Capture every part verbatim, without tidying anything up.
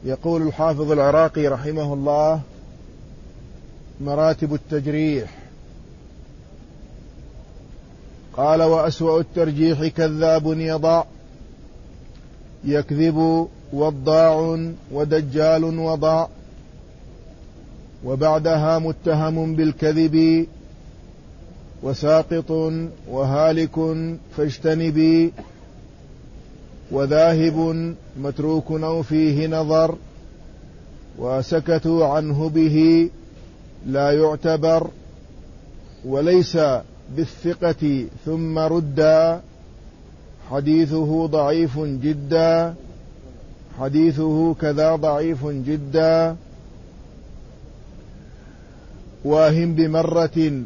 يقول الحافظ العراقي رحمه الله: مراتب التجريح. قال: وأسوأ الترجيح كذاب يضع، يكذب وضاع ودجال وضع، وبعدها متهم بالكذب، وساقط وهالك فاجتنبي، وذاهب متروك أو فيه نظر، وسكتوا عنه به لا يعتبر، وليس بالثقة ثم ردا، حديثه ضعيف جدا، حديثه كذا ضعيف جدا، واهم بمرة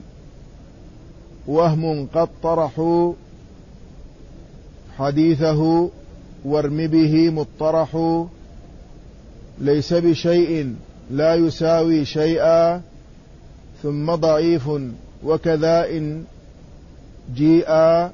وهم قد طرحوا، حديثه وارم به مطرح، ليس بشيء لا يساوي شيئا، ثم ضعيف وكذا إن جيء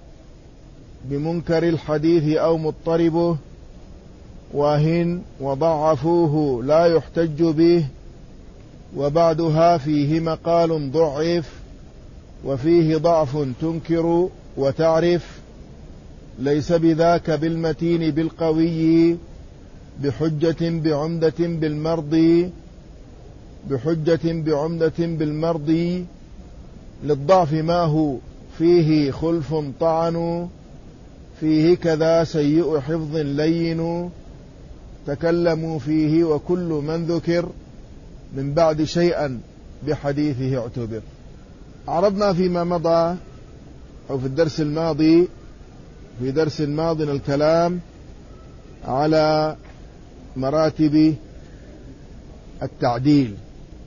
بمنكر الحديث أو مضطربه، واهن وضعفوه لا يحتج به، وبعدها فيه مقال ضعف، وفيه ضعف تنكر وتعرف، ليس بذاك بالمتين بالقوي، بحجة بعمدة بالمرضي، بحجة بعمدة بالمرضي، للضعف ما هو فيه خلف طعن، فيه كذا سيء حفظ لين، تكلموا فيه وكل من ذكر من بعد شيئا بحديثه اعتبر. عرضنا فيما مضى أو في الدرس الماضي في درس الماضي الكلام على مراتب التعديل،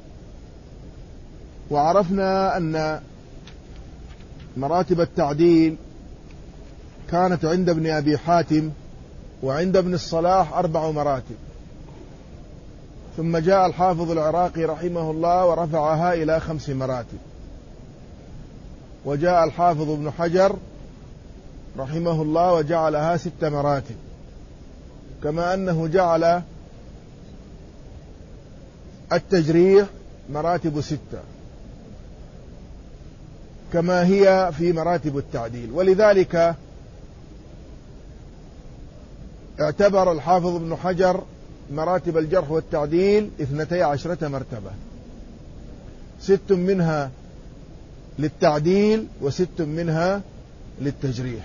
وعرفنا أن مراتب التعديل كانت عند ابن أبي حاتم وعند ابن الصلاح أربع مراتب، ثم جاء الحافظ العراقي رحمه الله ورفعها إلى خمس مراتب، وجاء الحافظ ابن حجر رحمه الله وجعلها ست مراتب، كما أنه جعل التجريح مراتب ستة كما هي في مراتب التعديل. ولذلك اعتبر الحافظ ابن حجر مراتب الجرح والتعديل اثنتي عشرة مرتبة، ست منها للتعديل وست منها للتجريح.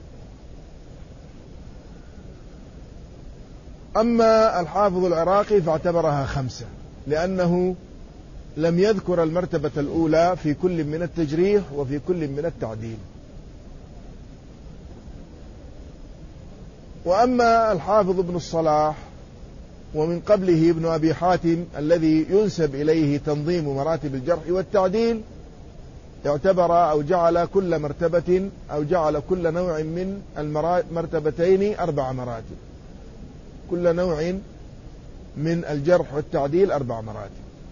أما الحافظ العراقي فاعتبرها خمسة، لأنه لم يذكر المرتبة الأولى في كل من التجريح وفي كل من التعديل. وأما الحافظ ابن الصلاح ومن قبله ابن أبي حاتم الذي ينسب إليه تنظيم مراتب الجرح والتعديل، اعتبر أو جعل كل مرتبة أو جعل كل نوع من المرتبتين أربع مراتب، كل نوع من الجرح والتعديل أربع مراتب.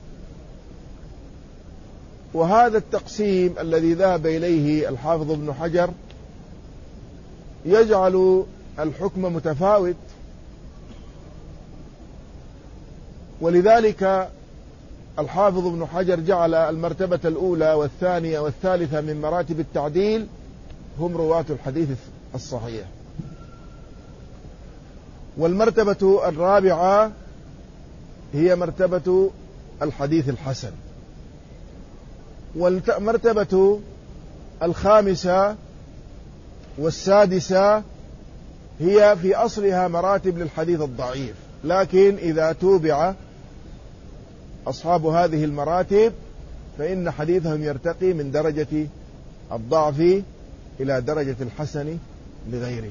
وهذا التقسيم الذي ذهب إليه الحافظ ابن حجر يجعل الحكم متفاوت، ولذلك الحافظ ابن حجر جعل المرتبة الأولى والثانية والثالثة من مراتب التعديل هم رواة الحديث الصحيح، والمرتبة الرابعة هي مرتبة الحديث الحسن، والمرتبة الخامسة والسادسة هي في أصلها مراتب للحديث الضعيف، لكن إذا توبع أصحاب هذه المراتب فإن حديثهم يرتقي من درجة الضعف إلى درجة الحسن لغيره.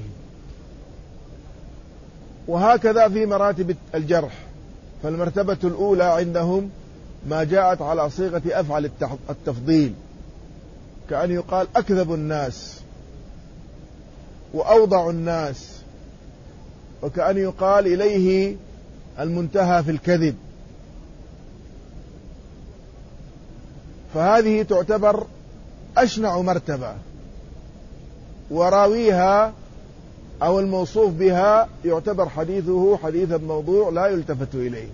وهكذا في مراتب الجرح، فالمرتبة الأولى عندهم ما جاءت على صيغة أفعل التفضيل، كأن يقال أكذب الناس وأوضع الناس، وكأن يقال إليه المنتهى في الكذب. فهذه تعتبر أشنع مرتبة، وراويها أو الموصوف بها يعتبر حديثه حديثا موضوع لا يلتفت إليه.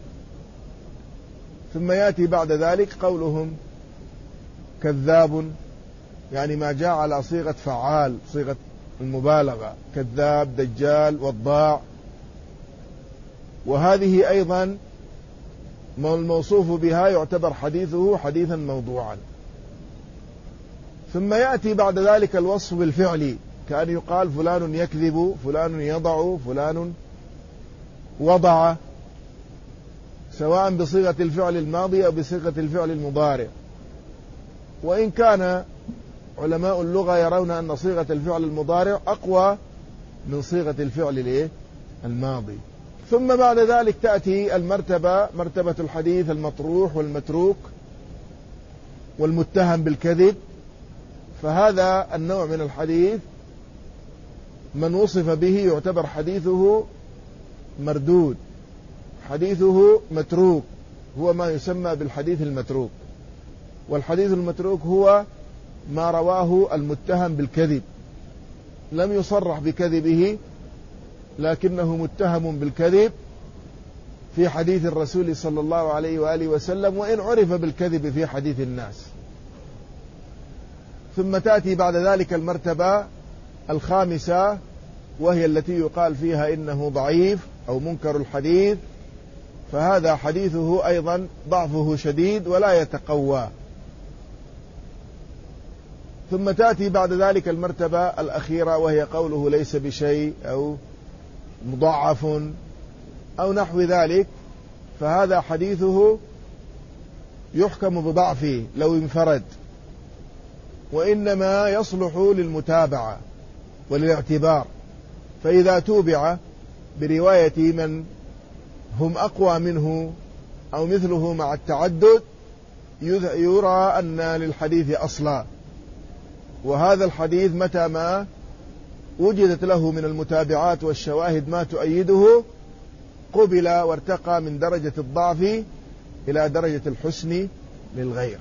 ثم يأتي بعد ذلك قولهم كذاب، يعني ما جاء على صيغة فعال، صيغة المبالغة، كذاب، دجال، وضاع، وهذه أيضا الموصوف بها يعتبر حديثه حديثا موضوعا. ثم يأتي بعد ذلك الوصف بالفعل، كأن يقال فلان يكذب، فلان يضع، فلان وضع، سواء بصيغة الفعل الماضي أو بصيغة الفعل المضارع. وإن كان علماء اللغة يرون أن صيغة الفعل المضارع أقوى من صيغة الفعل الماضي. ثم بعد ذلك تأتي المرتبة، مرتبة الحديث المطروح والمتروك والمتهم بالكذب. فهذا النوع من الحديث من وصف به يعتبر حديثه مردود، حديثه متروك، هو ما يسمى بالحديث المتروك. والحديث المتروك هو ما رواه المتهم بالكذب، لم يصرح بكذبه لكنه متهم بالكذب في حديث الرسول صلى الله عليه وآله وسلم، وإن عرف بالكذب في حديث الناس. ثم تأتي بعد ذلك المرتبة الخامسة، وهي التي يقال فيها إنه ضعيف أو منكر الحديث، فهذا حديثه أيضا ضعفه شديد ولا يتقوى. ثم تأتي بعد ذلك المرتبة الأخيرة، وهي قوله ليس بشيء أو مضعف أو نحو ذلك، فهذا حديثه يحكم بضعفه لو انفرد، وإنما يصلح للمتابعة وللاعتبار. فإذا توبع برواية من هم أقوى منه أو مثله مع التعدد يرى أن للحديث أصلا. وهذا الحديث متى ما وجدت له من المتابعات والشواهد ما تؤيده قبل وارتقى من درجة الضعف إلى درجة الحسن للغير.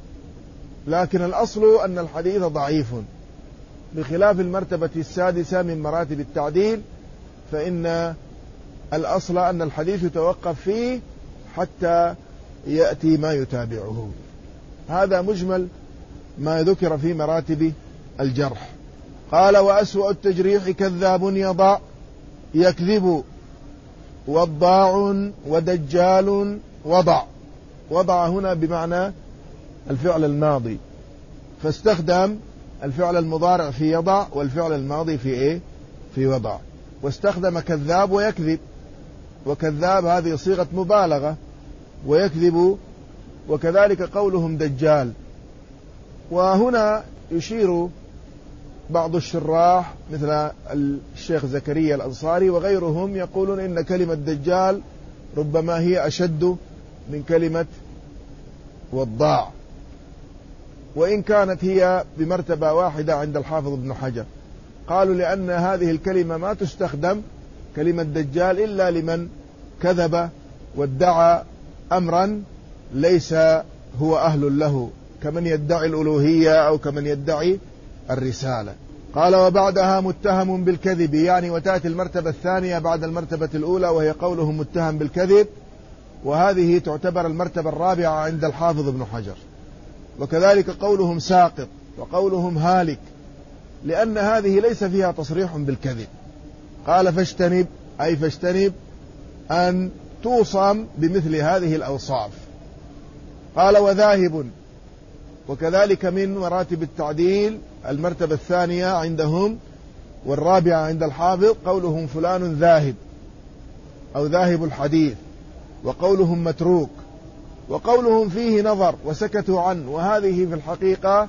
لكن الأصل أن الحديث ضعيف، بخلاف المرتبة السادسة من مراتب التعديل، فإن الأصل أن الحديث يتوقف فيه حتى يأتي ما يتابعه. هذا مجمل ما ذكر في مراتب الجرح. قال وأسوأ التجريح كذاب يضع يكذب وضاع ودجال وضع. وضع هنا بمعنى الفعل الماضي، فاستخدم الفعل المضارع في يضع والفعل الماضي في إيه؟ في وضع. واستخدم كذاب ويكذب، وكذاب هذه صيغة مبالغة، ويكذب، وكذلك قولهم دجال. وهنا يشير بعض الشراح مثل الشيخ زكريا الأنصاري وغيرهم يقولون إن كلمة دجال ربما هي أشد من كلمة وضاع، وإن كانت هي بمرتبة واحدة عند الحافظ ابن حجر. قالوا لأن هذه الكلمة ما تستخدم كلمة دجال إلا لمن كذب وادعى أمرا ليس هو أهل له، كمن يدعي الألوهية أو كمن يدعي الرسالة. قال وبعدها متهم بالكذب، يعني وتأتي المرتبة الثانية بعد المرتبة الأولى، وهي قوله متهم بالكذب، وهذه تعتبر المرتبة الرابعة عند الحافظ ابن حجر. وكذلك قولهم ساقط وقولهم هالك، لأن هذه ليس فيها تصريح بالكذب. قال فاجتنب، أي فاجتنب أن توصم بمثل هذه الأوصاف. قال وذاهب، وكذلك من مراتب التعديل المرتبة الثانية عندهم والرابعة عند الحافظ قولهم فلان ذاهب أو ذاهب الحديث، وقولهم متروك، وقولهم فيه نظر وسكتوا عنه. وهذه في الحقيقة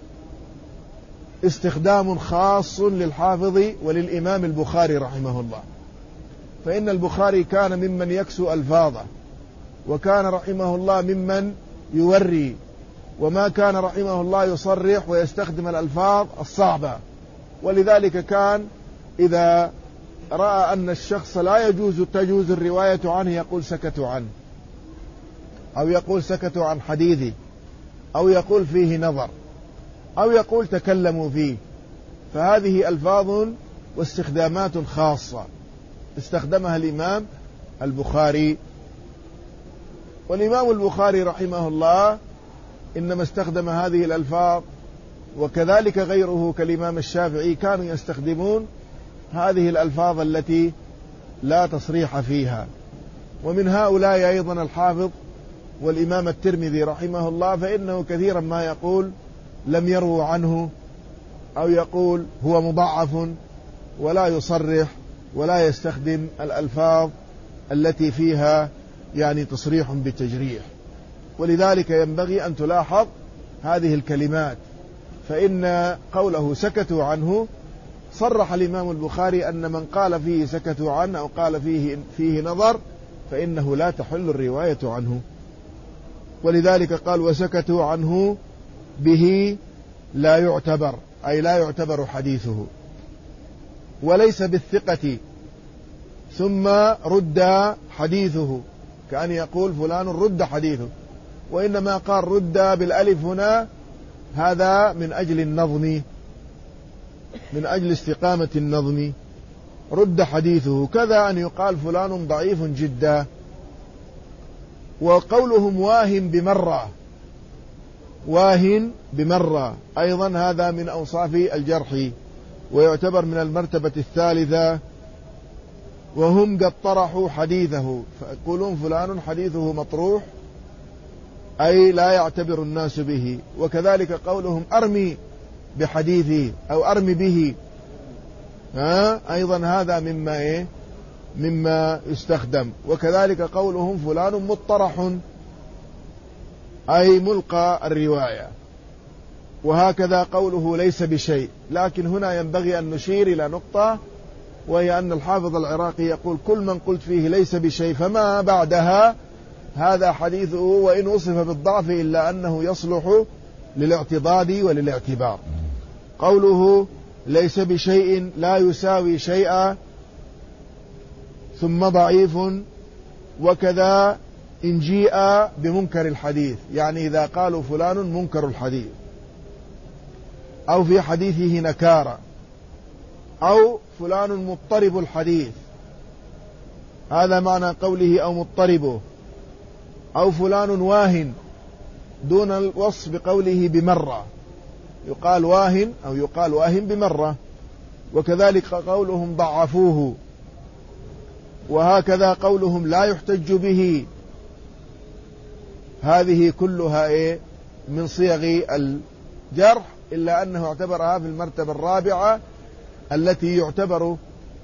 استخدام خاص للحافظ وللإمام البخاري رحمه الله، فإن البخاري كان ممن يكسو ألفاظه، وكان رحمه الله ممن يوري، وما كان رحمه الله يصرح ويستخدم الألفاظ الصعبة. ولذلك كان إذا رأى أن الشخص لا يجوز تجوز الرواية عنه يقول سكتوا عنه، أو يقول سكتوا عن حديثي، أو يقول فيه نظر، أو يقول تكلموا فيه. فهذه ألفاظ واستخدامات خاصة استخدمها الإمام البخاري. والإمام البخاري رحمه الله إنما استخدم هذه الألفاظ، وكذلك غيره كالإمام الشافعي كانوا يستخدمون هذه الألفاظ التي لا تصريح فيها. ومن هؤلاء أيضا الحافظ والإمام الترمذي رحمه الله، فإنه كثيرا ما يقول لم يروا عنه، أو يقول هو مضعف، ولا يصرح ولا يستخدم الألفاظ التي فيها يعني تصريح بالتجريح. ولذلك ينبغي أن تلاحظ هذه الكلمات، فإن قوله سكتوا عنه صرح الإمام البخاري أن من قال فيه سكتوا عنه أو قال فيه, فيه نظر فإنه لا تحل الرواية عنه. ولذلك قال وسكتوا عنه به لا يعتبر، أي لا يعتبر حديثه. وليس بالثقة ثم رد حديثه، كأن يقول فلان رد حديثه، وإنما قال رد بالألف هنا هذا من أجل النظم، من أجل استقامة النظم، رد حديثه. كذا أن يقال فلان ضعيف جدا. وقولهم واهن بمرة، واهن بمرة أيضا هذا من أوصاف الجرح، ويعتبر من المرتبة الثالثة. وهم قد طرحوا حديثه، فيقولون فلان حديثه مطروح، أي لا يعتبر الناس به. وكذلك قولهم أرمي بحديثه أو أرمي به، ها أيضا هذا مما إيه مما يستخدم. وكذلك قولهم فلان مطرح، أي ملقى الرواية. وهكذا قوله ليس بشيء. لكن هنا ينبغي أن نشير إلى نقطة، وهي أن الحافظ العراقي يقول كل من قلت فيه ليس بشيء فما بعدها هذا حديثه وإن وصف بالضعف إلا أنه يصلح للاعتضاد وللاعتبار. قوله ليس بشيء لا يساوي شيئا ثم ضعيف. وكذا إن جيء بمنكر الحديث، يعني إذا قالوا فلان منكر الحديث أو في حديثه نكارة، أو فلان مضطرب الحديث، هذا معنى قوله أو مضطربه، أو فلان واهن دون الوصف بقوله بمرة، يقال واهن أو يقال واهن بمرة. وكذلك قولهم ضعفوه. وهكذا قولهم لا يحتج به، هذه كلها إيه من صيغ الجرح، إلا أنه اعتبرها في المرتبة الرابعة التي يعتبر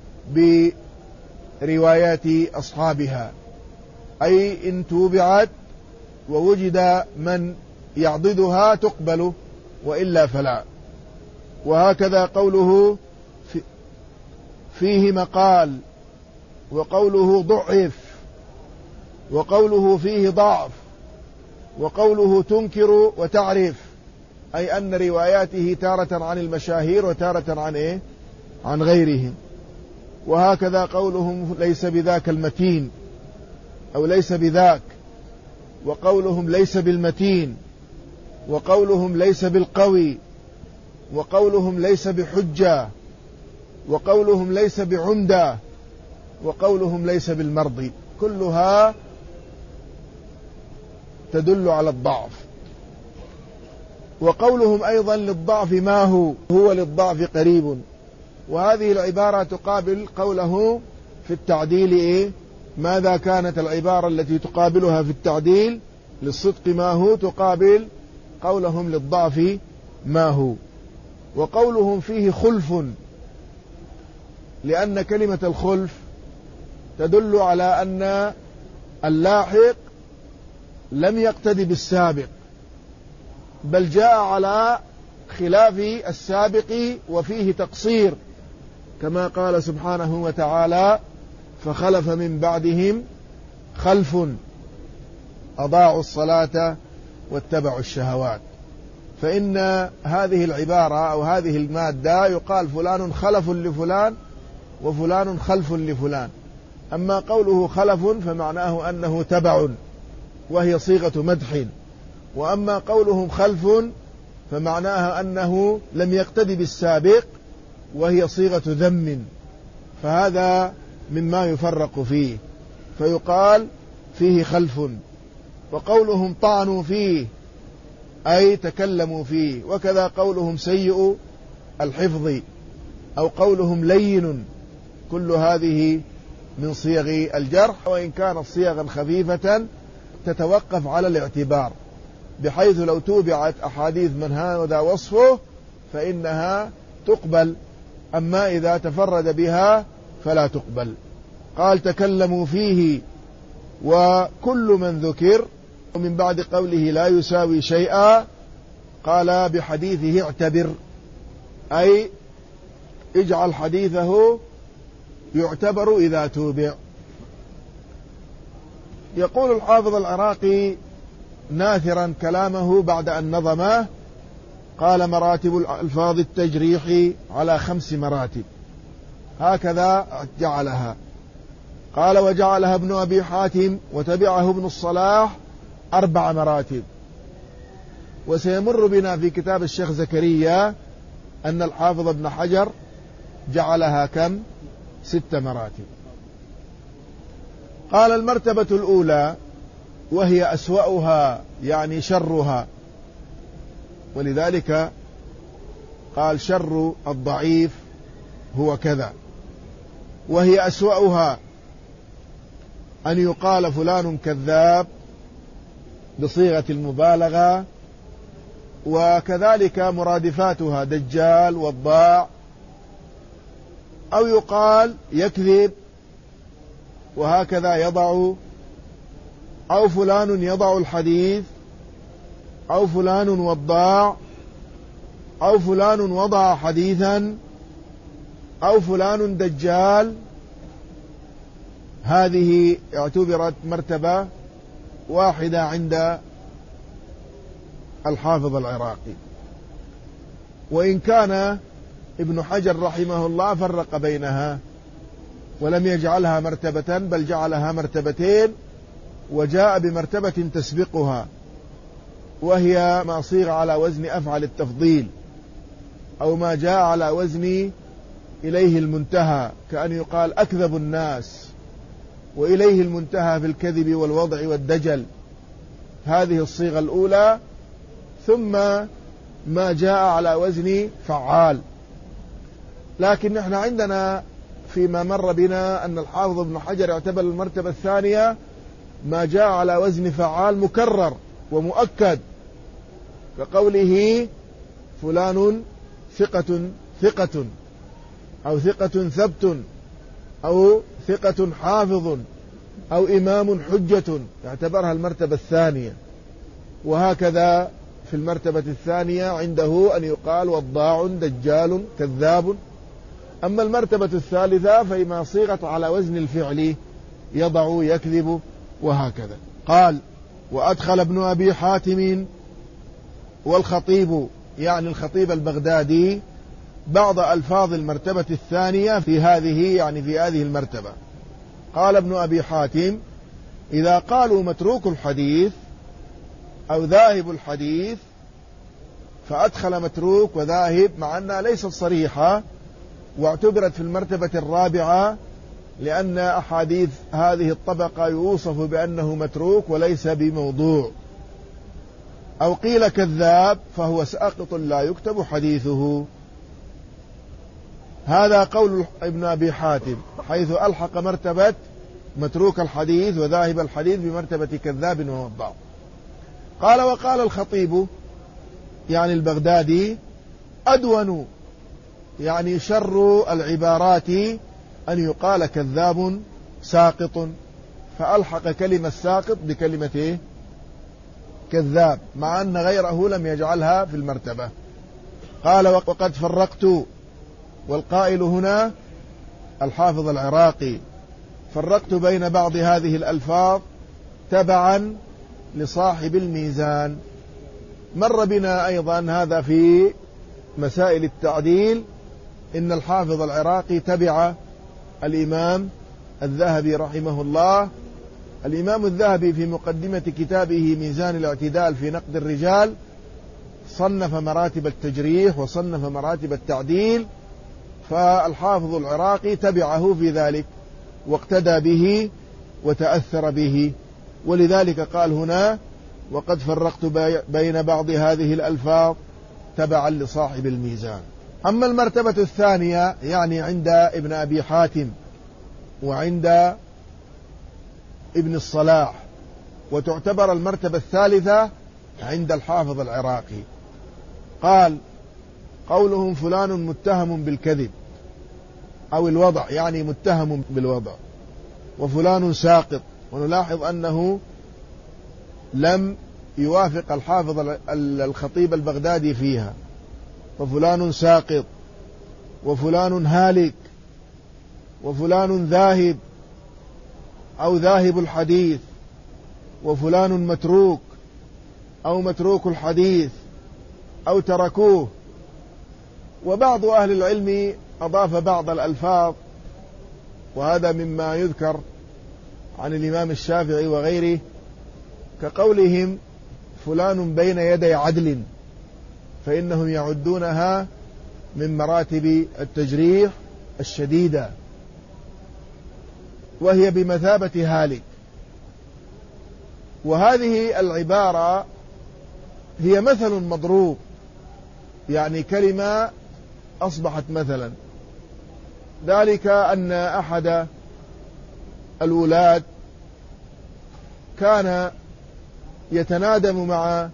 بروايات أصحابها، أي إن توبعت ووجد من يعضدها تقبل، وإلا فلا. وهكذا قوله فيه مقال، وقوله ضعف، وقوله فيه ضعف، وقوله تنكر وتعرف، أي أن رواياته تارة عن المشاهير وتارة عن إيه؟ عن غيرهم. وهكذا قولهم ليس بذاك المتين أو ليس بذاك، وقولهم ليس بالمتين، وقولهم ليس بالقوي، وقولهم ليس بحجة، وقولهم ليس بعمدة، وقولهم ليس بالمرضي، كلها تدل على الضعف. وقولهم أيضا للضعف ما هو هو للضعف قريب، وهذه العبارة تقابل قوله في التعديل إيه؟ ماذا كانت العبارة التي تقابلها في التعديل؟ للصدق ما هو تقابل قولهم للضعف ما هو. وقولهم فيه خلف، لأن كلمة الخلف تدل على أن اللاحق لم يقتدي بالسابق، بل جاء على خلاف السابق وفيه تقصير، كما قال سبحانه وتعالى فخلف من بعدهم خلف أضاعوا الصلاة واتبعوا الشهوات. فإن هذه العبارة أو هذه المادة يقال فلان خلف لفلان وفلان خلف لفلان. أما قوله خلف فمعناه أنه تبع وهي صيغة مدح، وأما قولهم خلف فمعناها أنه لم يقتدي بالسابق وهي صيغة ذم، فهذا مما يفرق فيه، فيقال فيه خلف. وقولهم طعنوا فيه أي تكلموا فيه، وكذا قولهم سيء الحفظ أو قولهم لين، كل هذه من صيغ الجرح، وإن كانت صيغا خفيفة تتوقف على الاعتبار، بحيث لو توبعت أحاديث من هذا وصفه فإنها تقبل، أما إذا تفرد بها فلا تقبل. قال تكلموا فيه وكل من ذكر، ومن بعد قوله لا يساوي شيئا قال بحديثه اعتبر، أي اجعل حديثه يعتبر إذا توبع. يقول الحافظ العراقي ناثرا كلامه بعد أن نظمه، قال مراتب ألفاظ التجريح على خمس مراتب، هكذا جعلها. قال وجعلها ابن أبي حاتم وتبعه ابن الصلاح أربع مراتب. وسيمر بنا في كتاب الشيخ زكريا أن الحافظ ابن حجر جعلها كم؟ ست مراتب. قال المرتبة الأولى وهي أسوأها يعني شرها، ولذلك قال شر الضعيف هو كذا، وهي أسوأها أن يقال فلان كذاب بصيغة المبالغة، وكذلك مرادفاتها دجال وضاع، أو يقال يكذب وهكذا يضع، أو فلان يضع الحديث، أو فلان وضاع، أو فلان وضع حديثا، أو فلان دجال. هذه اعتبرت مرتبة واحدة عند الحافظ العراقي، وإن كان ابن حجر رحمه الله فرق بينها ولم يجعلها مرتبة، بل جعلها مرتبتين، وجاء بمرتبة تسبقها، وهي ما صيغ على وزن أفعل التفضيل، أو ما جاء على وزن إليه المنتهى، كأن يقال أكذب الناس، وإليه المنتهى في الكذب والوضع والدجل. هذه الصيغة الأولى. ثم ما جاء على وزن فعال. لكن نحن عندنا فيما مر بنا أن الحافظ ابن حجر اعتبر المرتبة الثانية ما جاء على وزن فعال مكرر ومؤكد، كقوله فلان ثقة ثقة، أو ثقة ثبت، أو ثقة حافظ، أو إمام حجة، يعتبرها المرتبة الثانية. وهكذا في المرتبة الثانية عنده أن يقال وضاع دجال كذاب. أما المرتبة الثالثة فإما صيغت على وزن الفعل، يضع يكذب وهكذا. قال وأدخل ابن أبي حاتم والخطيب، يعني الخطيب البغدادي، بعض ألفاظ المرتبة الثانية في هذه، يعني في هذه المرتبة. قال ابن أبي حاتم إذا قالوا متروك الحديث أو ذاهب الحديث، فأدخل متروك وذاهب مع أنها ليست صريحة، واعتبرت في المرتبة الرابعة، لأن أحاديث هذه الطبقة يوصف بأنه متروك وليس بموضوع. أو قيل كذاب فهو ساقط لا يكتب حديثه. هذا قول ابن أبي حاتم، حيث ألحق مرتبة متروك الحديث وذاهب الحديث بمرتبة كذاب ووضاع. قال وقال الخطيب، يعني البغدادي، أدون، يعني شر العبارات أن يقال كذاب ساقط، فألحق كلمة ساقط بكلمة كذاب، مع أن غيره لم يجعلها في المرتبة. قال وقد فرقت، والقائل هنا الحافظ العراقي، فرقت بين بعض هذه الألفاظ تبعا لصاحب الميزان. مر بنا أيضا هذا في مسائل التعديل، إن الحافظ العراقي تبع الإمام الذهبي رحمه الله. الإمام الذهبي في مقدمة كتابه ميزان الاعتدال في نقد الرجال صنف مراتب التجريح وصنف مراتب التعديل، فالحافظ العراقي تبعه في ذلك واقتدى به وتأثر به، ولذلك قال هنا: وقد فرقت بين بعض هذه الألفاظ تبعا لصاحب الميزان. أما المرتبة الثانية يعني عند ابن أبي حاتم وعند ابن الصلاح، وتعتبر المرتبة الثالثة عند الحافظ العراقي. قال: قولهم فلان متهم بالكذب أو الوضع، يعني متهم بالوضع، وفلان ساقط، ونلاحظ أنه لم يوافق الحافظ الخطيب البغدادي فيها، ففلان ساقط، وفلان هالك، وفلان ذاهب أو ذاهب الحديث، وفلان متروك أو متروك الحديث أو تركوه. وبعض أهل العلم أضاف بعض الألفاظ، وهذا مما يذكر عن الإمام الشافعي وغيره، كقولهم فلان بين يدي عدل، فإنهم يعدونها من مراتب التجريح الشديدة، وهي بمثابة هالك. وهذه العبارة هي مثل مضروب، يعني كلمة أصبحت مثلا. ذلك أن أحد الولاد كان يتنادم مع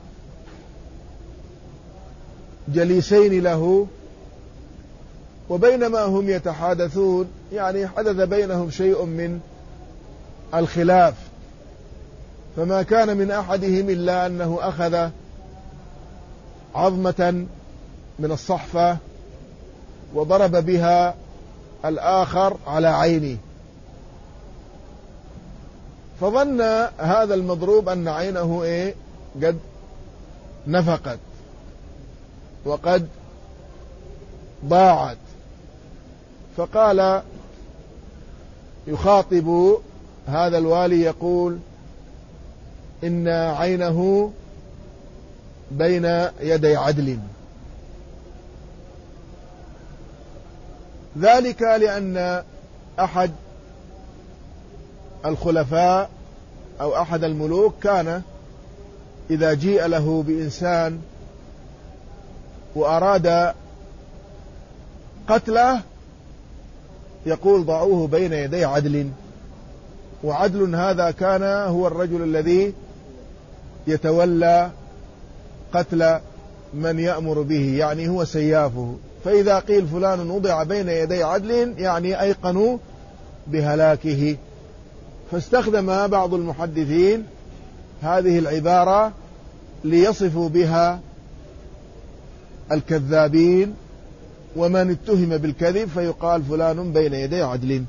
جليسين له، وبينما هم يتحادثون يعني حدث بينهم شيء من الخلاف، فما كان من أحدهم إلا أنه أخذ عظمة من الصحفة وضرب بها الآخر على عينه، فظن هذا المضروب أن عينه إيه قد نفقت وقد ضاعت، فقال يخاطب هذا الوالي يقول: إن عينه بين يدي عدل. ذلك لأن أحد الخلفاء أو أحد الملوك كان إذا جيء له بإنسان وأراد قتله يقول: ضعوه بين يدي عدل. وعدل هذا كان هو الرجل الذي يتولى قتل من يأمر به، يعني هو سيافه. فإذا قيل فلان وضع بين يدي عدل يعني أيقنوا بهلاكه. فاستخدم بعض المحدثين هذه العبارة ليصفوا بها الكذابين ومن اتهم بالكذب، فيقال فلان بين يدي عدل.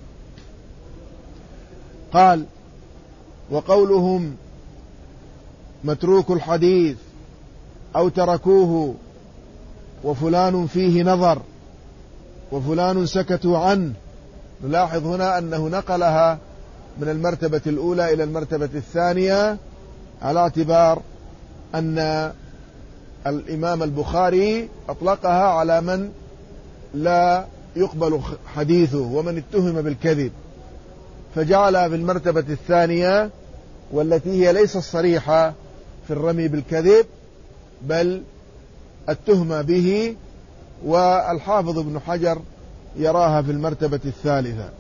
قال: وقولهم متروك الحديث أو تركوه، وفلان فيه نظر، وفلان سكتوا عنه. نلاحظ هنا أنه نقلها من المرتبة الأولى إلى المرتبة الثانية على اعتبار أن الإمام البخاري أطلقها على من لا يقبل حديثه ومن اتهم بالكذب، فجعلها في المرتبة الثانية، والتي هي ليس الصريحة في الرمي بالكذب بل التهمة به، والحافظ ابن حجر يراها في المرتبة الثالثة.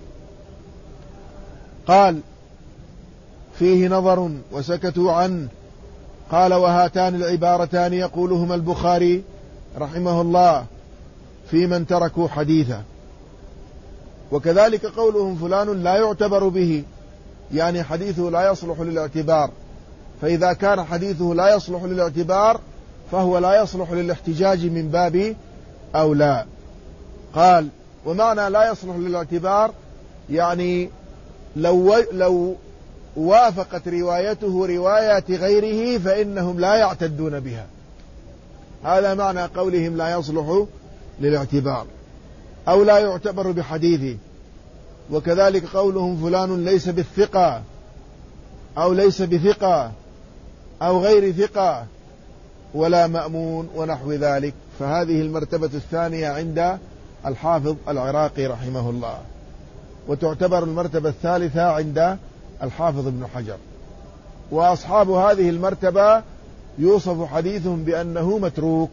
قال: فيه نظر وسكتوا عنه. قال: وهاتان العبارتان يقولهما البخاري رحمه الله في من تركوا حديثه. وكذلك قولهم فلان لا يعتبر به، يعني حديثه لا يصلح للاعتبار، فإذا كان حديثه لا يصلح للاعتبار فهو لا يصلح للاحتجاج من باب أولى. قال: ومعنى لا يصلح للاعتبار يعني لو, لو وافقت روايته روايات غيره فإنهم لا يعتدون بها. هذا معنى قولهم لا يصلح للاعتبار أو لا يعتبر بحديثه. وكذلك قولهم فلان ليس بالثقة أو ليس بثقة أو غير ثقة ولا مأمون ونحو ذلك. فهذه المرتبة الثانية عند الحافظ العراقي رحمه الله، وتعتبر المرتبة الثالثة عند الحافظ ابن حجر. وأصحاب هذه المرتبة يوصف حديثهم بأنه متروك،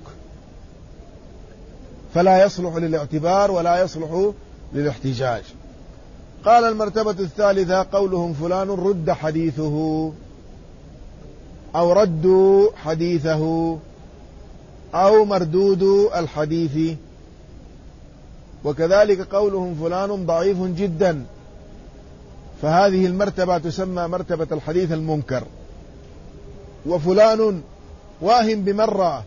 فلا يصلح للاعتبار ولا يصلح للاحتجاج. قال المرتبة الثالثة قولهم فلان رد حديثه أو ردوا حديثه أو مردود الحديث، وكذلك قولهم فلان ضعيف جدا، فهذه المرتبة تسمى مرتبة الحديث المنكر. وفلان واهم بمرة،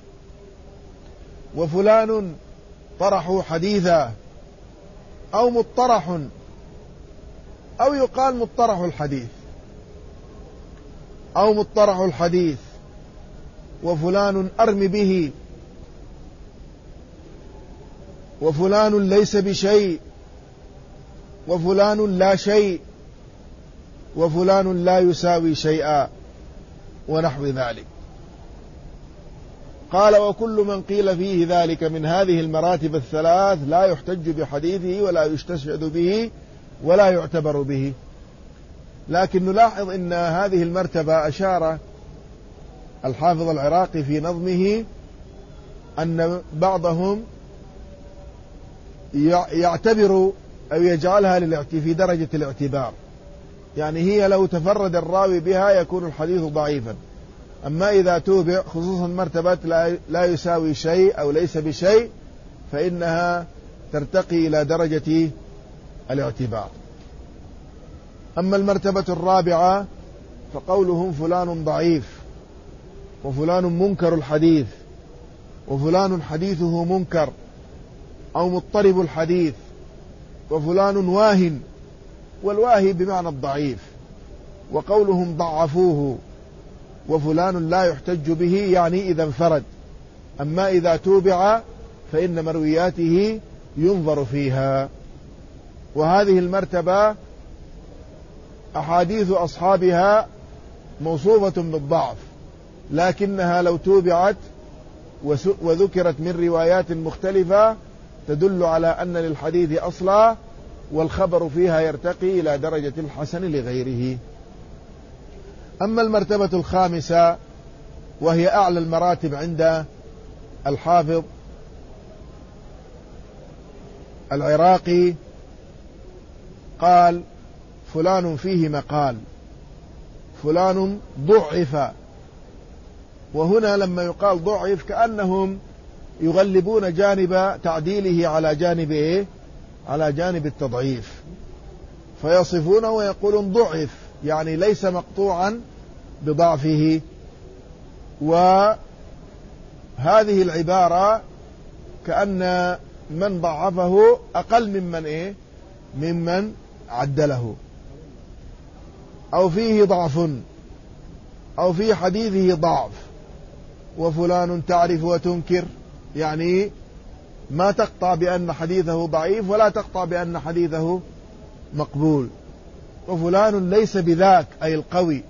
وفلان طرح حديثا، أو مطرح، أو يقال مطرح الحديث أو مطرح الحديث، وفلان أرم به، وفلان ليس بشيء، وفلان لا شيء، وفلان لا يساوي شيئا، ونحو ذلك. قال وكل من قيل فيه ذلك من هذه المراتب الثلاث لا يحتج بحديثه ولا يستشهد به ولا يعتبر به. لكن نلاحظ أن هذه المرتبة أشار الحافظ العراقي في نظمه أن بعضهم يعتبر أو يجعلها في درجة الاعتبار، يعني هي لو تفرد الراوي بها يكون الحديث ضعيفا، أما إذا توبع خصوصا مرتبة لا يساوي شيء أو ليس بشيء فإنها ترتقي إلى درجة الاعتبار. أما المرتبة الرابعة فقولهم فلان ضعيف، وفلان منكر الحديث، وفلان حديثه منكر أو مضطرب الحديث، وفلان واهن، والواهي بمعنى الضعيف، وقولهم ضعفوه، وفلان لا يحتج به يعني إذا انفرد، أما إذا توبع فإن مروياته ينظر فيها. وهذه المرتبة أحاديث أصحابها موصوفة بالضعف، لكنها لو توبعت وذكرت من روايات مختلفة تدل على أن للحديث أصلا، والخبر فيها يرتقي إلى درجة الحسن لغيره. أما المرتبة الخامسة وهي أعلى المراتب عند الحافظ العراقي، قال فلان فيه مقال، فلان ضعف. وهنا لما يقال ضعف كأنهم يغلبون جانب تعديله على جانب إيه؟ على جانب التضعيف، فيصفونه ويقولون ضعف يعني ليس مقطوعا بضعفه. وهذه العبارة كأن من ضعفه أقل ممن إيه؟ ممن عدله، أو فيه ضعف، أو في حديثه ضعف. وفلان تعرف وتنكر يعني ما تقطع بأن حديثه ضعيف ولا تقطع بأن حديثه مقبول. وفلان ليس بذاك أي القوي،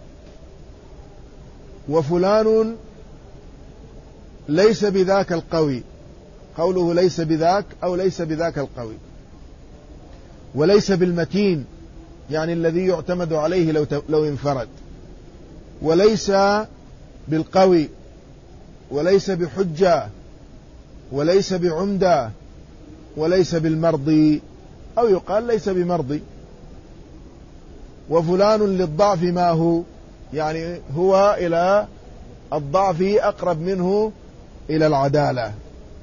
وفلان ليس بذاك القوي، قوله ليس بذاك أو ليس بذاك القوي. وليس بالمتين يعني الذي يعتمد عليه لو لو انفرد، وليس بالقوي، وليس بحجة، وليس بعمدة، وليس بالمرضي، أو يقال ليس بمرضي. وفلان للضعف ما هو يعني هو إلى الضعف أقرب منه إلى العدالة.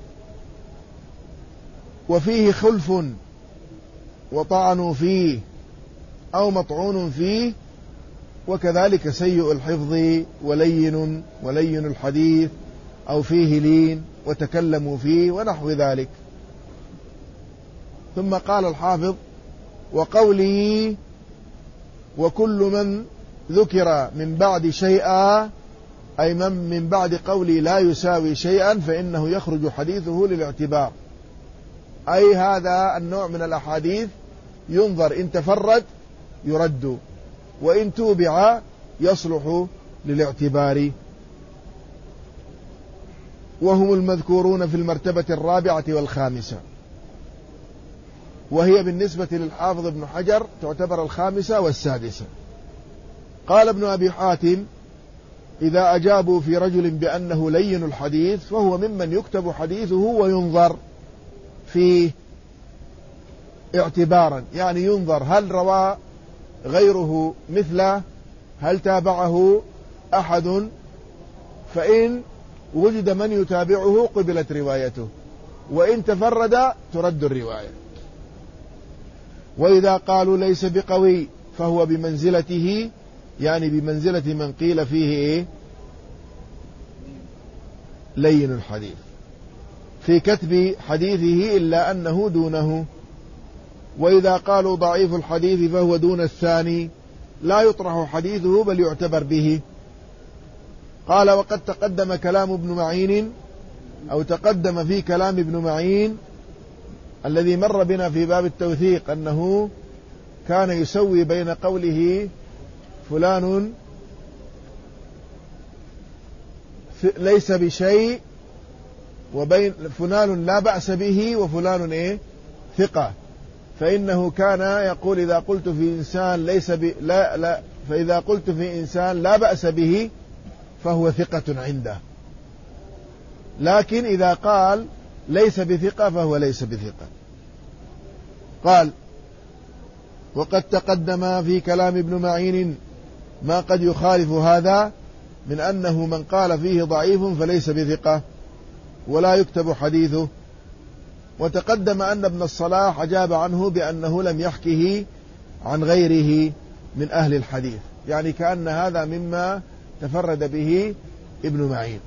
وفيه خلف وطعن فيه أو مطعون فيه، وكذلك سيء الحفظ ولين ولين الحديث أو فيه لين وتكلموا فيه ونحو ذلك. ثم قال الحافظ وقوله وكل من ذكر من بعد شيئا أي من من بعد قولي لا يساوي شيئا فإنه يخرج حديثه للاعتبار، أي هذا النوع من الأحاديث ينظر إن تفرد يرد، وإن توبع يصلح للاعتبار. وهم المذكورون في المرتبة الرابعة والخامسة. وهي بالنسبة للحافظ ابن حجر تعتبر الخامسة والسادسة. قال ابن أبي حاتم: إذا أجابوا في رجل بأنه لين الحديث فهو ممن يكتب حديثه وينظر فيه اعتبارا، يعني ينظر هل روى غيره مثله، هل تابعه أحد، فإن وجد من يتابعه قبلت روايته، وإن تفرد ترد الرواية. وإذا قالوا ليس بقوي فهو بمنزلته، يعني بمنزلة من قيل فيه إيه؟ لين الحديث في كتب حديثه إلا أنه دونه. وإذا قالوا ضعيف الحديث فهو دون الثاني، لا يطرح حديثه بل يعتبر به. قال: وقد تقدم كلام ابن معين، أو تقدم في كلام ابن معين الذي مر بنا في باب التوثيق أنه كان يسوي بين قوله فلان ليس بشيء وبين فلان لا بأس به وفلان إيه؟ ثقة. فإنه كان يقول: إذا قلت في إنسان ليس ب... لا لا فإذا قلت في إنسان لا بأس به فهو ثقة عنده، لكن إذا قال ليس بثقة فهو ليس بثقة. قال: وقد تقدم في كلام ابن معين ما قد يخالف هذا من أنه من قال فيه ضعيف فليس بثقة ولا يكتب حديثه. وتقدم أن ابن الصلاح أجاب عنه بأنه لم يحكه عن غيره من أهل الحديث، يعني كأن هذا مما تفرد به ابن معين.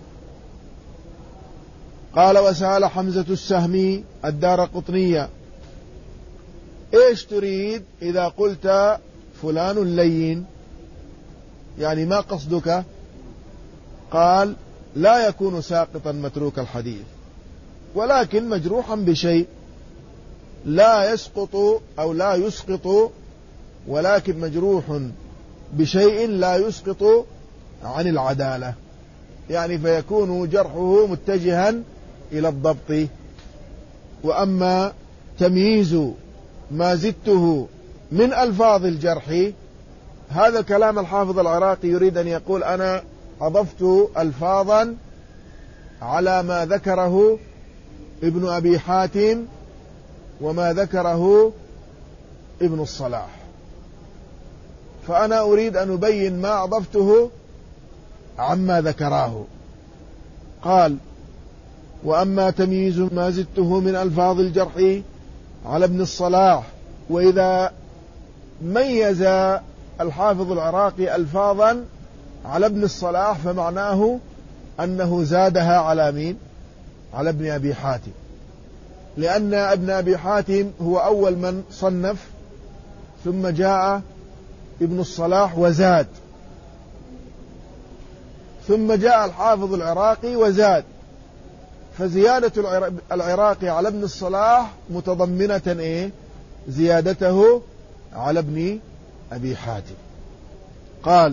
قال: وسأل حمزة السهمي الدارقطني: إيش تريد إذا قلت فلان لين؟ يعني ما قصدك؟ قال: لا يكون ساقطا متروك الحديث، ولكن مجروحا بشيء، لا يسقط أو لا يسقط، ولكن مجروح بشيء لا يسقط عن العدالة، يعني فيكون جرحه متجها إلى الضبط. وأما تمييز ما زدته من ألفاظ الجرح، هذا كلام الحافظ العراقي يريد أن يقول: أنا أضفت ألفاظا على ما ذكره ابن أبي حاتم وما ذكره ابن الصلاح، فأنا أريد أن أبين ما أضفته عما ذكراه. قال: وأما تمييز ما زدته من ألفاظ الجرح على ابن الصلاح، وإذا ميز الحافظ العراقي ألفاظا على ابن الصلاح فمعناه أنه زادها على مين؟ على ابن أبي حاتم، لأن ابن أبي حاتم هو أول من صنف، ثم جاء ابن الصلاح وزاد، ثم جاء الحافظ العراقي وزاد، فزيادة العراقي على ابن الصلاح متضمنة إيه؟ زيادته على ابن أبي حاتم. قال: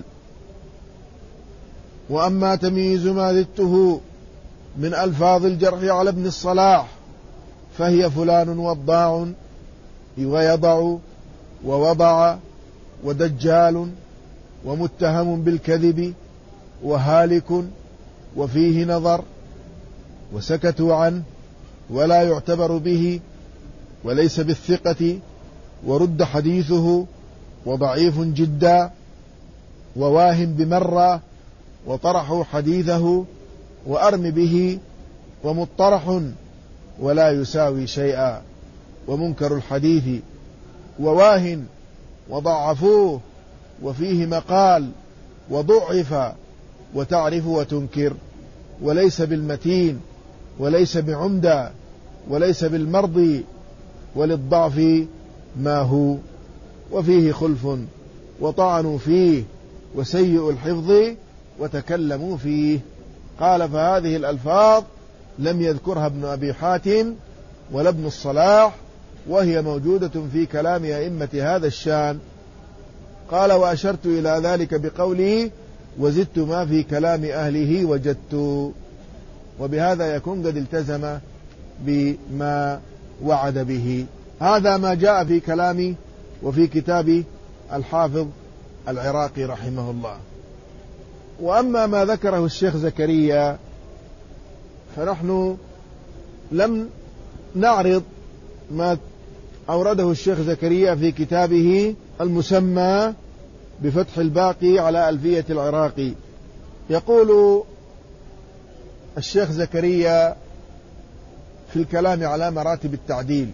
وأما تمييز ما زدته من ألفاظ الجرح على ابن الصلاح فهي فلان وضاع ويضع ووضع ودجال ومتهم بالكذب وهالك وفيه نظر وسكتوا عنه ولا يعتبر به وليس بالثقة ورد حديثه وضعيف جدا وواهم بمرة وطرحوا حديثه وأرم به ومطرح ولا يساوي شيئا ومنكر الحديث وواهن وضعفوه وفيه مقال وضعف وتعرف وتنكر وليس بالمتين وليس بعمدة وليس بالمرضي وللضعف ما هو وفيه خلف وطعنوا فيه وسيء الحفظ وتكلموا فيه. قال: فهذه الألفاظ لم يذكرها ابن أبي حاتم ولا ابن الصلاح، وهي موجودة في كلام أئمة هذا الشان. قال: وأشرت إلى ذلك بقوله: وزدت ما في كلام أهله وجدت. وبهذا يكون قد التزم بما وعد به. هذا ما جاء في كلام وفي كتاب الحافظ العراقي رحمه الله. وأما ما ذكره الشيخ زكريا فنحن لم نعرض ما أورده الشيخ زكريا في كتابه المسمى بفتح الباقي على ألفية العراقي. يقول الشيخ زكريا في الكلام على مراتب التعديل،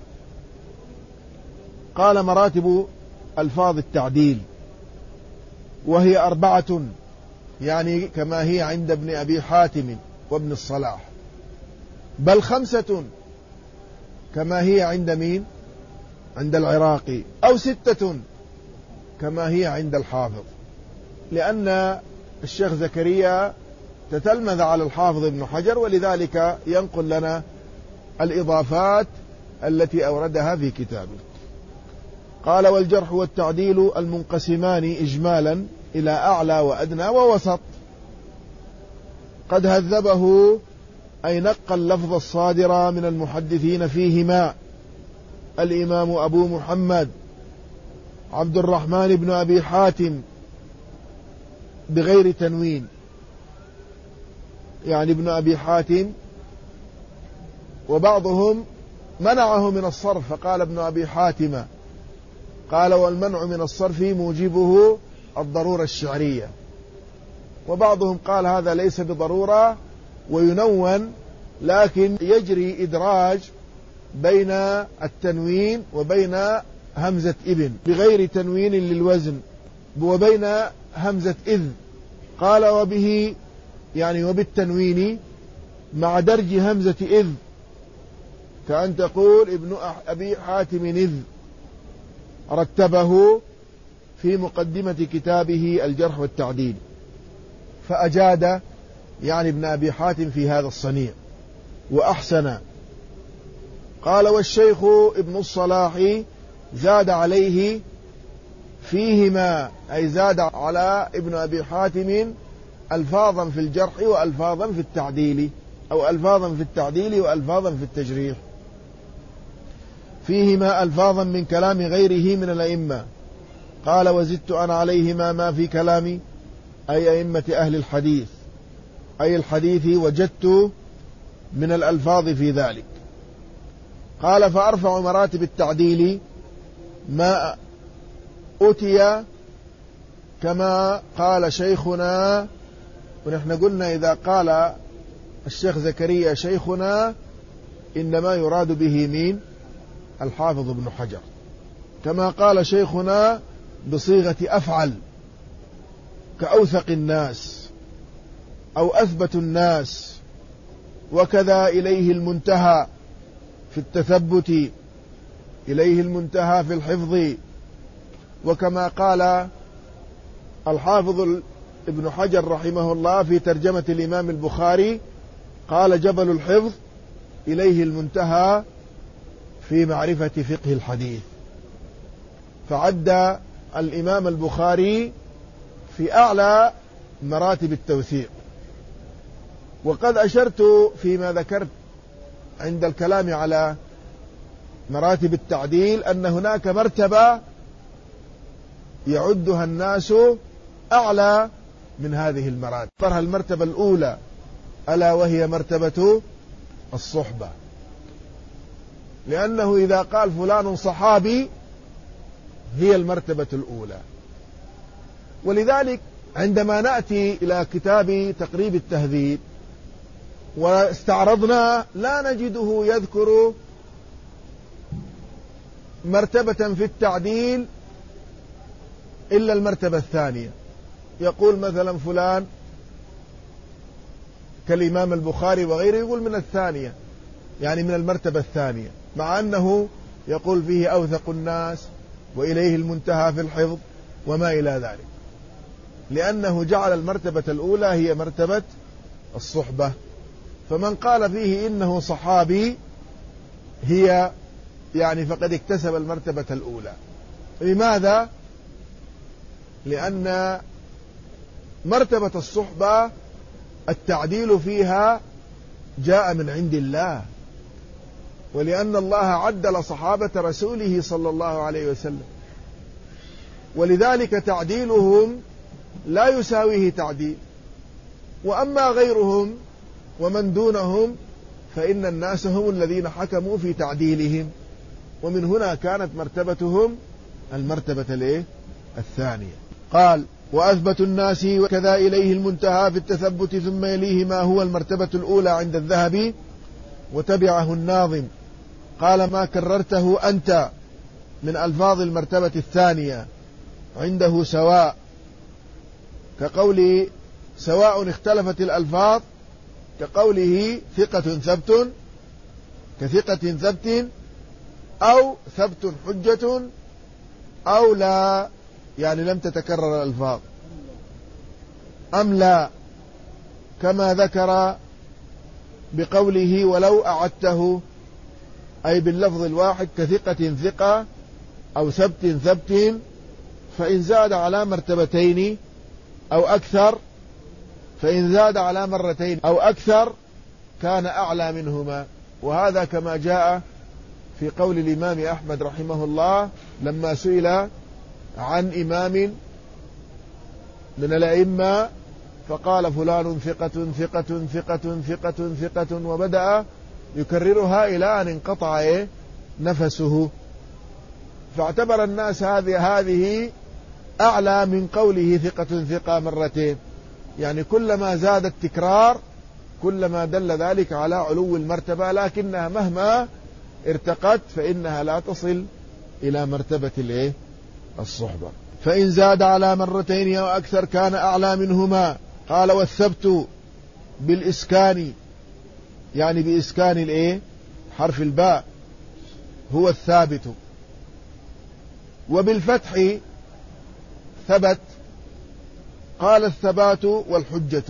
قال: مراتب ألفاظ التعديل وهي أربعة، يعني كما هي عند ابن أبي حاتم وابن الصلاح، بل خمسة كما هي عند مين؟ عند العراقي، أو ستة كما هي عند الحافظ، لأن الشيخ زكريا تتلمذ على الحافظ ابن حجر، ولذلك ينقل لنا الإضافات التي أوردها في كتابه. قال: والجرح والتعديل المنقسمان إجمالا إلى أعلى وأدنى ووسط. قد هذبه أي نقى اللفظ الصادر من المحدثين فيهما الإمام أبو محمد عبد الرحمن بن أبي حاتم بغير تنوين، يعني ابن أبي حاتم، وبعضهم منعه من الصرف فقال ابن أبي حاتم، قال: والمنع من الصرف موجبه الضرورة الشعرية. وبعضهم قال هذا ليس بضرورة وينون، لكن يجري إدراج بين التنوين وبين همزة ابن بغير تنوين للوزن، وبين همزة إذ. قال: وبه يعني وبالتنوين مع درج همزة إذ، كأن تقول ابن أبي حاتم إذ، رتبه في مقدمة كتابه الجرح والتعديل، فأجاد يعني ابن أبي حاتم في هذا الصنيع وأحسن. قال: والشيخ ابن الصلاح زاد عليه فيهما، أي زاد على ابن أبي حاتم ألفاظا في الجرح وألفاظا في التعديل، أو ألفاظا في التعديل وألفاظا في التجريح. فيهما ألفاظا من كلام غيره من الأئمة. قال: وزدت أنا عليهما ما في كلامي، أي أئمة أهل الحديث، أي الحديث، وجدت من الألفاظ في ذلك. قال: فأرفع مراتب التعديل ما أتي كما قال شيخنا. ونحن قلنا إذا قال الشيخ زكريا شيخنا إنما يراد به مين؟ الحافظ ابن حجر، كما قال شيخنا بصيغة أفعل، كأوثق الناس أو أثبت الناس، وكذا إليه المنتهى في التثبت، إليه المنتهى في الحفظ. وكما قال الحافظ ابن حجر رحمه الله في ترجمة الإمام البخاري، قال: جبل الحفظ إليه المنتهى في معرفة فقه الحديث. فعد الإمام البخاري في أعلى مراتب التوثيق. وقد أشرت فيما ذكرت عند الكلام على مراتب التعديل أن هناك مرتبة يعدها الناس أعلى من هذه المراتب. المرتبة الأولى ألا وهي مرتبة الصحبة، لأنه إذا قال فلان صحابي هي المرتبة الأولى. ولذلك عندما نأتي إلى كتاب تقريب التهذيب واستعرضنا لا نجده يذكر مرتبة في التعديل إلا المرتبة الثانية. يقول مثلا فلان كالإمام البخاري وغيره يقول من الثانية، يعني من المرتبة الثانية، مع أنه يقول فيه أوثق الناس وإليه المنتهى في الحفظ وما إلى ذلك، لأنه جعل المرتبة الأولى هي مرتبة الصحبة. فمن قال فيه إنه صحابي هي يعني فقد اكتسب المرتبة الأولى. لماذا؟ لأن مرتبة الصحبة التعديل فيها جاء من عند الله، ولأن الله عدل صحابة رسوله صلى الله عليه وسلم، ولذلك تعديلهم لا يساويه تعديل. وأما غيرهم ومن دونهم فإن الناس هم الذين حكموا في تعديلهم، ومن هنا كانت مرتبتهم المرتبة الايه الثانية. قال: وأثبت الناس وكذا إليه المنتهى في التثبت، ثم يليه ما هو المرتبة الأولى عند الذهبي، وتبعه الناظم. قال: ما كررته أنت من ألفاظ المرتبة الثانية عنده سواء، كقوله سواء اختلفت الألفاظ، كقوله ثقة ثبت، كثقة ثبت، أو ثبت حجة، أو لا، يعني لم تتكرر الألفاظ، أم لا، كما ذكر بقوله ولو أعدته، أي باللفظ الواحد، كثقة ثقة أو ثبت ثبت، فإن زاد على مرتبتين أو أكثر، فإن زاد على مرتين أو أكثر كان أعلى منهما. وهذا كما جاء في قول الإمام أحمد رحمه الله لما سئل عن إمام من الأئمة فقال: فلان ثقة ثقة ثقة ثقة ثقة، وبدأ يكررها إلى أن انقطع إيه؟ نفسه. فاعتبر الناس هذه هذه أعلى من قوله ثقة ثقة مرتين، يعني كلما زاد التكرار كلما دل ذلك على علو المرتبة، لكنها مهما ارتقت فإنها لا تصل إلى مرتبة الايه الصحبة. فإن زاد على مرتين أو أكثر كان أعلى منهما. قال: والثبت بالإسكان، يعني بإسكان الايه حرف الباء، هو الثابت. وبالفتح ثبت. قال: الثبات والحجة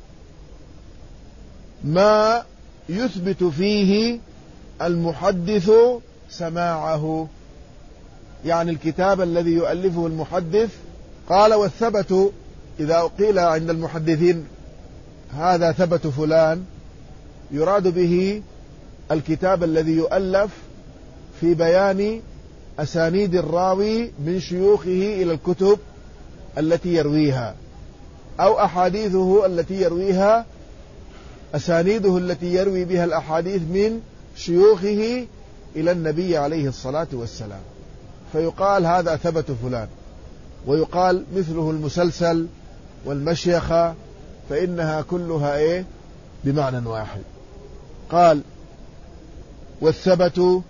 ما يثبت فيه المحدث سماعه، يعني الكتاب الذي يؤلفه المحدث. قال: والثبت إذا قيل عند المحدثين هذا ثبت فلان، يراد به الكتاب الذي يؤلف في بيان أسانيد الراوي من شيوخه إلى الكتب التي يرويها، أو أحاديثه التي يرويها، أسانيده التي يروي بها الأحاديث من شيوخه إلى النبي عليه الصلاة والسلام، فيقال هذا ثبت فلان. ويقال مثله المسلسل والمشيخة، فإنها كلها إيه بمعنى واحد. قال: والثبت،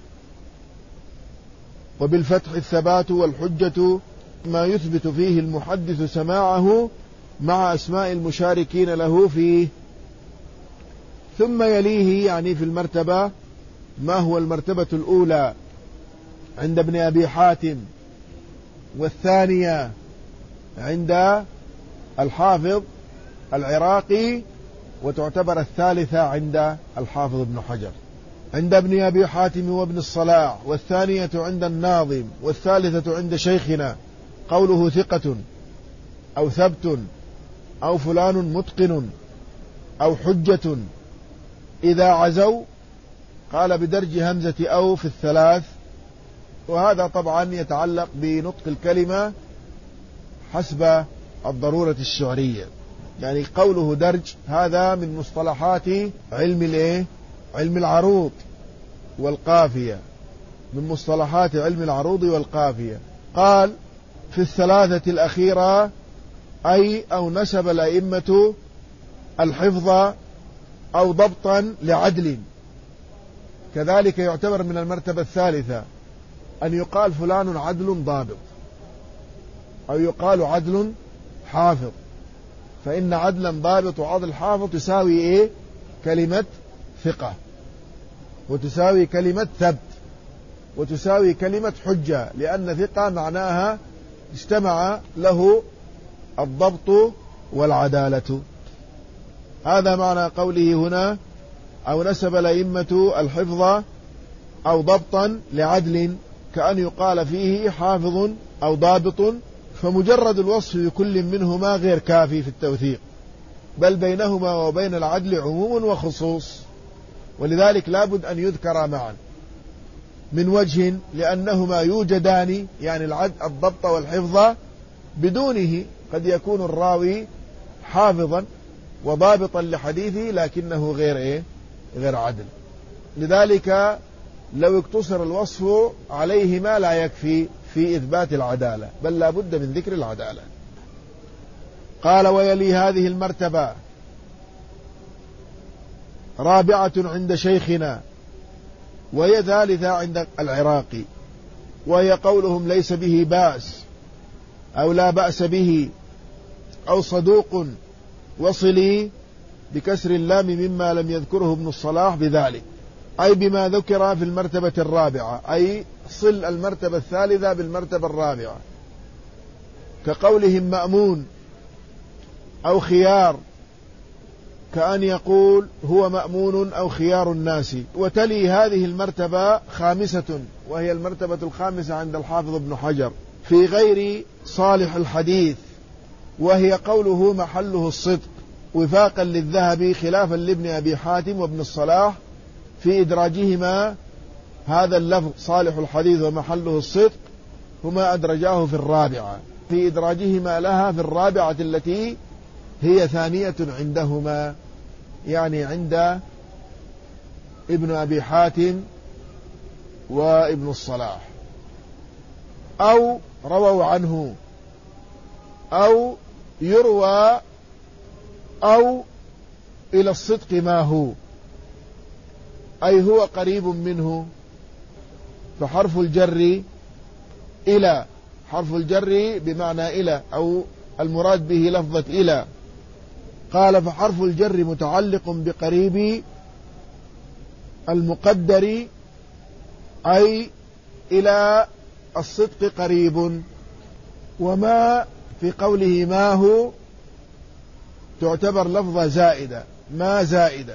وبالفتح الثبات والحجة ما يثبت فيه المحدث سماعه مع أسماء المشاركين له فيه. ثم يليه، يعني في المرتبة، ما هو المرتبة الأولى عند ابن أبي حاتم، والثانية عند الحافظ العراقي، وتعتبر الثالثة عند الحافظ ابن حجر. عند ابن أبي حاتم وابن الصلاح، والثانية عند الناظم، والثالثة عند شيخنا. قوله ثقة أو ثبت أو فلان متقن أو حجة إذا عزوا، قال بدرج همزة أو في الثلاث. وهذا طبعا يتعلق بنطق الكلمة حسب الضرورة الشعرية، يعني قوله درج هذا من مصطلحات علم الايه علم العروض والقافية، من مصطلحات علم العروض والقافية. قال: في الثلاثة الأخيرة، أي أو نسب الأئمة الحفظ أو ضبطا لعدل. كذلك يعتبر من المرتبة الثالثة أن يقال فلان عدل ضابط، أو يقال عدل حافظ، فإن عدلا ضابط وعدل حافظ تساوي إيه؟ كلمة ثقة، وتساوي كلمة ثبت، وتساوي كلمة حجة، لأن ثقة معناها اجتمع له الضبط والعدالة. هذا معنى قوله هنا: أو نسب الأئمة الحفظ أو ضبطا لعدل، كأن يقال فيه حافظ أو ضابط، فمجرد الوصف بكل منهما غير كافي في التوثيق، بل بينهما وبين العدل عموم وخصوص، ولذلك لابد أن يذكر معا. من وجه لأنهما يوجدان، يعني العد الضبط والحفظ، بدونه قد يكون الراوي حافظا وضابطا لحديثه لكنه غير إيه؟ غير عدل. لذلك لو اقتصر الوصف عليهما لا يكفي في إثبات العدالة، بل لا بد من ذكر العدالة. قال: ويلي هذه المرتبة رابعة عند شيخنا، وهي ثالثة عند العراقي، وهي قولهم ليس به بأس أو لا بأس به أو صدوق وصلي بكسر اللام مما لم يذكره ابن الصلاح بذلك، أي بما ذكر في المرتبة الرابعة، أي صل المرتبة الثالثة بالمرتبة الرابعة، كقولهم مأمون أو خيار، كأن يقول هو مأمون أو خيار الناس. وتلي هذه المرتبة خامسة، وهي المرتبة الخامسة عند الحافظ ابن حجر في غير صالح الحديث، وهي قوله محله الصدق، وفاقا للذهبي خلافا لابن أبي حاتم وابن الصلاح في إدراجهما هذا اللفظ صالح الحديث ومحله الصدق، هما أدرجاه في الرابعة، في إدراجهما لها في الرابعة التي هي ثانية عندهما، يعني عند ابن أبي حاتم وابن الصلاح. أو رووا عنه، أو يروى، أو إلى الصدق ما هو، أي هو قريب منه. فحرف الجر إلى، حرف الجر بمعنى إلى، أو المراد به لفظة إلى. قال: فحرف الجر متعلق بقريب المقدر، أي إلى الصدق قريب. وما في قوله ما هو تعتبر لفظة زائدة، ما زائدة.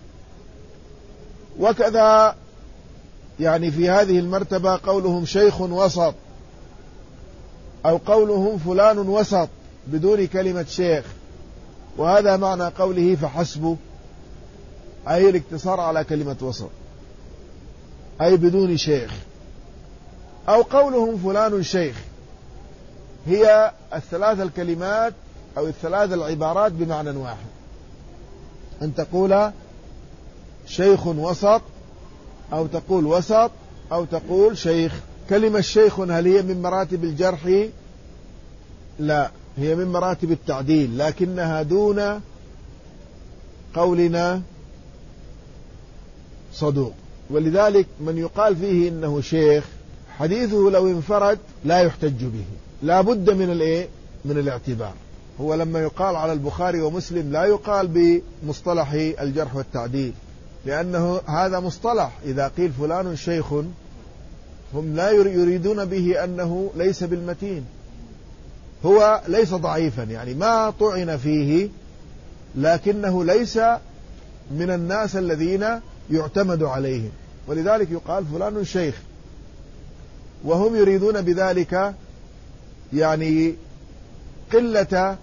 وكذا يعني في هذه المرتبة قولهم شيخ وسط، أو قولهم فلان وسط بدون كلمة شيخ، وهذا معنى قوله فحسبه، أي الاقتصار على كلمة وسط، أي بدون شيخ. أو قولهم فلان شيخ، هي الثلاث الكلمات أو الثلاث العبارات بمعنى واحد، أن تقول شيخ وسط، أو تقول وسط، أو تقول شيخ. كلمة شيخ هل هي من مراتب الجرح؟ لا، هي من مراتب التعديل، لكنها دون قولنا صدوق. ولذلك من يقال فيه إنه شيخ حديثه لو انفرد لا يحتج به، لا بد من الايه من الاعتبار. هو لما يقال على البخاري ومسلم لا يقال بمصطلح الجرح والتعديل، لأنه هذا مصطلح. إذا قيل فلان شيخ هم لا يريدون به أنه ليس بالمتين، هو ليس ضعيفا، يعني ما طعن فيه، لكنه ليس من الناس الذين يعتمد عليهم، ولذلك يقال فلان شيخ. وهم يريدون بذلك يعني قلة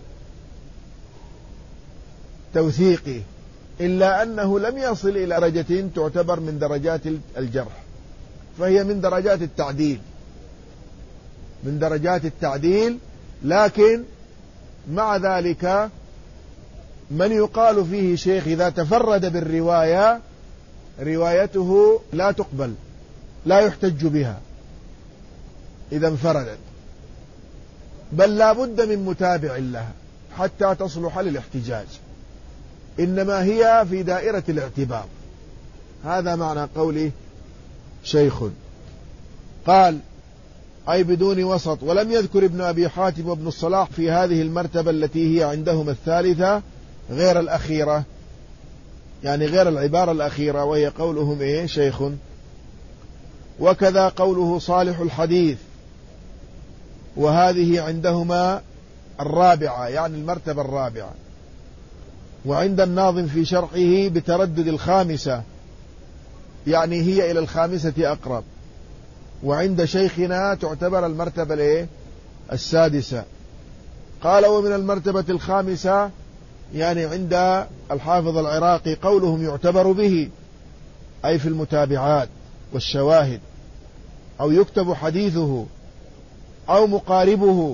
توثيقه، إلا أنه لم يصل إلى درجة تعتبر من درجات الجرح، فهي من درجات التعديل، من درجات التعديل. لكن مع ذلك من يقال فيه شيخ إذا تفرد بالرواية روايته لا تقبل، لا يحتج بها إذا انفردت، بل لا بد من متابع لها حتى تصلح للاحتجاج، إنما هي في دائرة الاعتبار. هذا معنى قوله شيخ. قال: أي بدون وسط. ولم يذكر ابن أبي حاتم وابن الصلاح في هذه المرتبة التي هي عندهم الثالثة غير الأخيرة، يعني غير العبارة الأخيرة، وهي قولهم إيه شيخ. وكذا قوله صالح الحديث، وهذه عندهما الرابعة، يعني المرتبة الرابعة. وعند الناظم في شرحه بتردد الخامسة، يعني هي إلى الخامسة أقرب. وعند شيخنا تعتبر المرتبة الايه السادسة. قال: ومن المرتبة الخامسة، يعني عند الحافظ العراقي قولهم يعتبر به، أي في المتابعات والشواهد. أو يكتب حديثه أو مقاربه،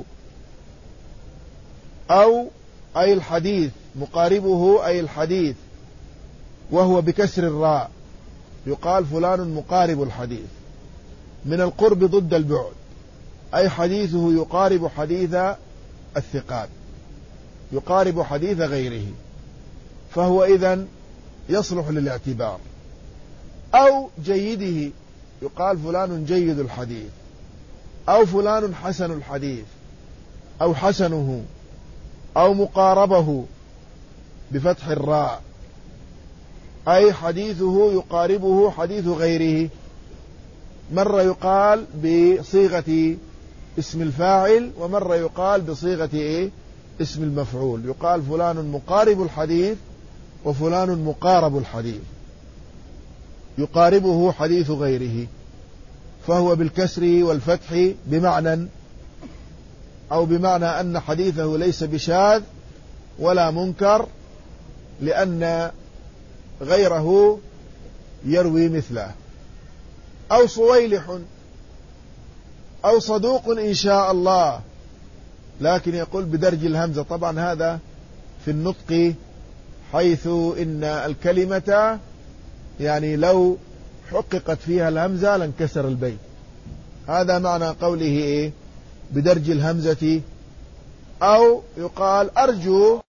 أو أي الحديث مقاربه أي الحديث وهو بكسر الراء، يقال فلان مقارب الحديث، من القرب ضد البعد، أي حديثه يقارب حديث الثقات، يقارب حديث غيره، فهو إذن يصلح للاعتبار. أو جيده، يقال فلان جيد الحديث، أو فلان حسن الحديث، أو حسنه، أو مقاربه بفتح الراء، أي حديثه يقاربه حديث غيره. مرة يقال بصيغة اسم الفاعل، ومرة يقال بصيغة إيه؟ اسم المفعول، يقال فلان مقارب الحديث وفلان مقارب الحديث، يقاربه حديث غيره، فهو بالكسر والفتح بمعنى، أو بمعنى أن حديثه ليس بشاذ ولا منكر، لأن غيره يروي مثله. أو صويلح، أو صدوق إن شاء الله، لكن يقول بدرج الهمزة، طبعا هذا في النطق، حيث إن الكلمة يعني لو حققت فيها الهمزة لانكسر البيت، هذا معنى قوله إيه؟ بدرج الهمزة. أو يقال أرجو